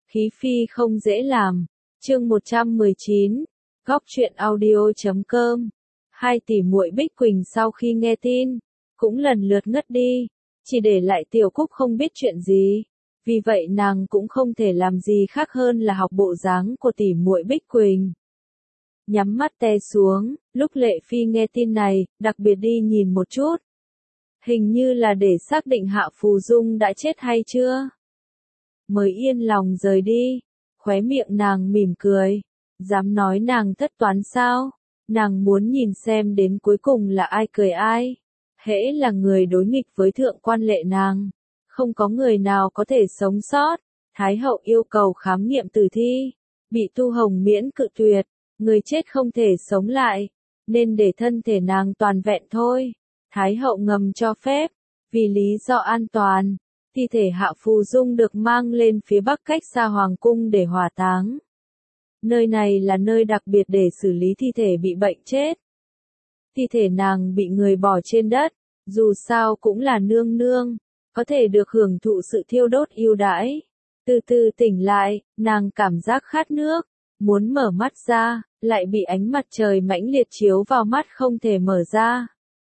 Khí phi không dễ làm. Chương 119. Góc truyện audio.com. Hai tỷ muội Bích Quỳnh sau khi nghe tin, cũng lần lượt ngất đi, chỉ để lại Tiểu Cúc không biết chuyện gì. Vì vậy nàng cũng không thể làm gì khác hơn là học bộ dáng của tỷ muội Bích Quỳnh. Nhắm mắt té xuống, lúc Lệ Phi nghe tin này, đặc biệt đi nhìn một chút. Hình như là để xác định Hạ Phù Dung đã chết hay chưa. Mới yên lòng rời đi, khóe miệng nàng mỉm cười. Dám nói nàng thất toán sao? Nàng muốn nhìn xem đến cuối cùng là ai cười ai. Hễ là người đối nghịch với thượng quan Lệ nàng, không có người nào có thể sống sót. Thái hậu yêu cầu khám nghiệm tử thi, bị Tu Hồng miễn cự tuyệt, người chết không thể sống lại, nên để thân thể nàng toàn vẹn thôi. Thái hậu ngầm cho phép, vì lý do an toàn, thi thể Hạ Phù Dung được mang lên phía bắc cách xa hoàng cung để hỏa táng. Nơi này là nơi đặc biệt để xử lý thi thể bị bệnh chết. Thi thể nàng bị người bỏ trên đất, dù sao cũng là nương nương, có thể được hưởng thụ sự thiêu đốt ưu đãi. Từ từ tỉnh lại, nàng cảm giác khát nước, muốn mở mắt ra, lại bị ánh mặt trời mãnh liệt chiếu vào mắt không thể mở ra.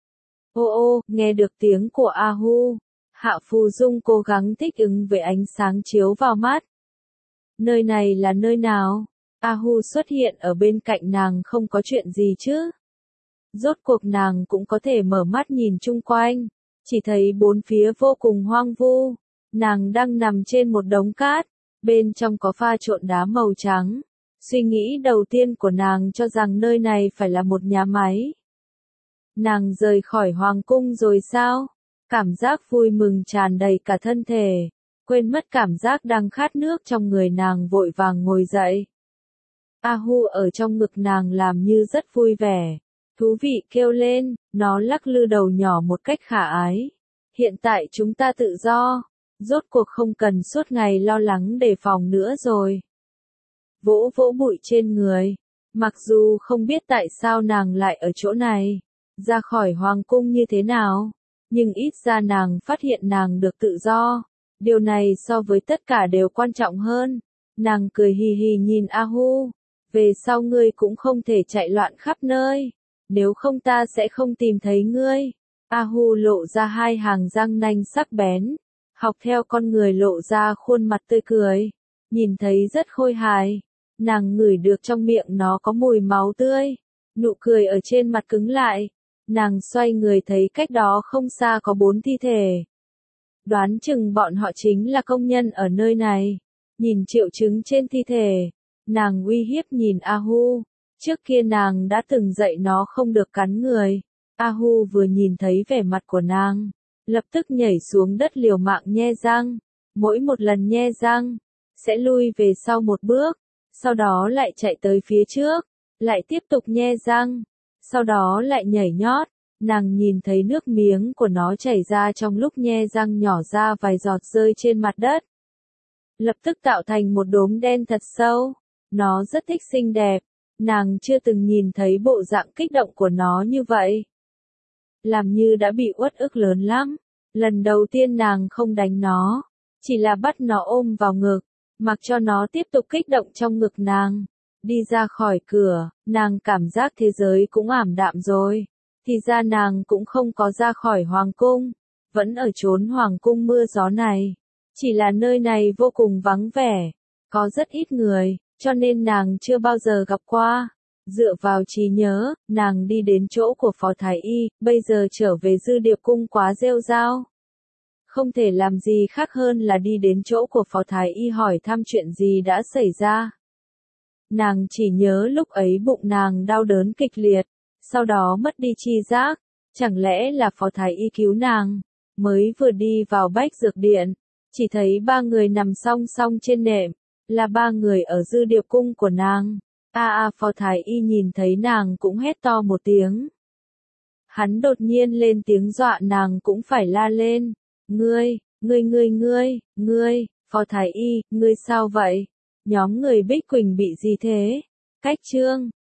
Ô ô, nghe được tiếng của A Hu, Hạ Phù Dung cố gắng thích ứng với ánh sáng chiếu vào mắt. Nơi này là nơi nào? A Hu xuất hiện ở bên cạnh nàng không có chuyện gì chứ? Rốt cuộc nàng cũng có thể mở mắt nhìn chung quanh, chỉ thấy bốn phía vô cùng hoang vu. Nàng đang nằm trên một đống cát, bên trong có pha trộn đá màu trắng. Suy nghĩ đầu tiên của nàng cho rằng nơi này phải là một nhà máy. Nàng rời khỏi hoàng cung rồi sao? Cảm giác vui mừng tràn đầy cả thân thể, quên mất cảm giác đang khát nước trong người nàng vội vàng ngồi dậy. A Hu ở trong ngực nàng làm như rất vui vẻ, thú vị kêu lên, nó lắc lư đầu nhỏ một cách khả ái. Hiện tại chúng ta tự do, rốt cuộc không cần suốt ngày lo lắng đề phòng nữa rồi. Vỗ vỗ bụi trên người, mặc dù không biết tại sao nàng lại ở chỗ này, ra khỏi hoàng cung như thế nào, nhưng ít ra nàng phát hiện nàng được tự do. Điều này so với tất cả đều quan trọng hơn. Nàng cười hì hì nhìn A Hu, về sau ngươi cũng không thể chạy loạn khắp nơi, nếu không ta sẽ không tìm thấy ngươi. A Hu lộ ra hai hàng răng nanh sắc bén, học theo con người lộ ra khuôn mặt tươi cười, nhìn thấy rất khôi hài. Nàng ngửi được trong miệng nó có mùi máu tươi, nụ cười ở trên mặt cứng lại. Nàng xoay người thấy cách đó không xa có 4 thi thể. Đoán chừng bọn họ chính là công nhân ở nơi này. Nhìn triệu chứng trên thi thể, nàng uy hiếp nhìn A Hu. Trước kia nàng đã từng dạy nó không được cắn người. A Hu vừa nhìn thấy vẻ mặt của nàng, lập tức nhảy xuống đất liều mạng nhe răng. Mỗi một lần nhe răng, sẽ lui về sau một bước, sau đó lại chạy tới phía trước, lại tiếp tục nhe răng, sau đó lại nhảy nhót. Nàng nhìn thấy nước miếng của nó chảy ra trong lúc nhe răng nhỏ ra vài giọt rơi trên mặt đất. Lập tức tạo thành một đốm đen thật sâu. Nó rất thích xinh đẹp. Nàng chưa từng nhìn thấy bộ dạng kích động của nó như vậy. Làm như đã bị uất ức lớn lắm. Lần đầu tiên nàng không đánh nó, chỉ là bắt nó ôm vào ngực, mặc cho nó tiếp tục kích động trong ngực nàng. Đi ra khỏi cửa, nàng cảm giác thế giới cũng ảm đạm rồi. Thì ra nàng cũng không có ra khỏi hoàng cung, vẫn ở chốn hoàng cung mưa gió này. Chỉ là nơi này vô cùng vắng vẻ, có rất ít người, cho nên nàng chưa bao giờ gặp qua. Dựa vào trí nhớ, nàng đi đến chỗ của Phó Thái Y, bây giờ trở về Dư Điệp cung quá rêu rao. Không thể làm gì khác hơn là đi đến chỗ của Phó Thái Y hỏi thăm chuyện gì đã xảy ra. Nàng chỉ nhớ lúc ấy bụng nàng đau đớn kịch liệt, sau đó mất đi tri giác, chẳng lẽ là Phó Thái Y cứu nàng. Mới vừa đi vào Bách Dược Điện, chỉ thấy 3 người nằm song song trên nệm, là 3 người ở Dư Điệp cung của nàng. Phó Thái Y nhìn thấy nàng cũng hét to một tiếng. Hắn đột nhiên lên tiếng dọa nàng cũng phải la lên. Ngươi, Phó Thái Y, ngươi sao vậy? Nhóm người Bích Quỳnh bị gì thế? Cách chương